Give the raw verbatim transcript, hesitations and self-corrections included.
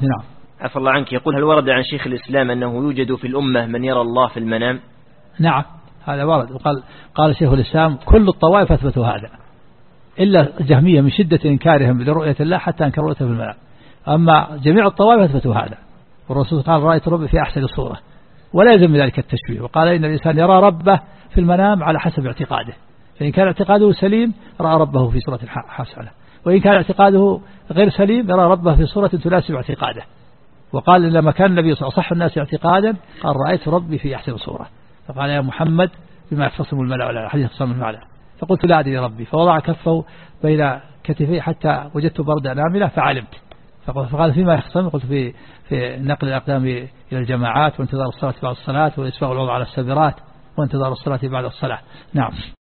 نعم. عفى الله عنك. يقول هل ورد عن شيخ الإسلام أنه يوجد في الأمة من يرى الله في المنام؟ نعم هذا ورد، وقال قال شيخ الإسلام كل الطوائف أثبتوا هذا إلا الجهمية من شدة إنكارهم لرؤية الله حتى أنكروا رؤيته في المنام، أما جميع الطوائف أثبتوا هذا. والرسول قال رأيت ربي في أحسن صورة، ولا يلزم ذلك التشبيه. وقال إن الإنسان يرى ربه في المنام على حسب اعتقاده، فإن كان اعتقاده سليم رأى ربه في صورة حسنة، وإن كان اعتقاده غير سليم يرى ربه في صورة تناسب اعتقاده. وقال لما كان النبي صلى الله عليه وسلم أصح الناس اعتقادا قال رأيت ربي في أحسن صورة، فقال يا محمد بما يختصم الملأ ولا حديث يختصم الملأ، فقلت لا أدري ربي، فوضع كفه بين كتفي حتى وجدت برد أنامله فعلمت، فقال فيما يختصم، قلت في في نقل الأقدام إلى الجماعات، وانتظار الصلاة بعد الصلاة، وإسباغ الوضع على السبرات، وانتظار الصلاة بعد الصلاة. نعم.